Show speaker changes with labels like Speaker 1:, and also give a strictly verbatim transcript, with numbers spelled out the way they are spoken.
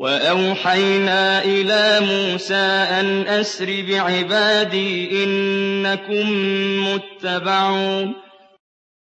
Speaker 1: وَأَوْحَيْنَا إِلَىٰ مُوسَىٰ أَنْ أَسْرِ بِعِبَادِي إِنَّكُم مُّتَّبَعُونَ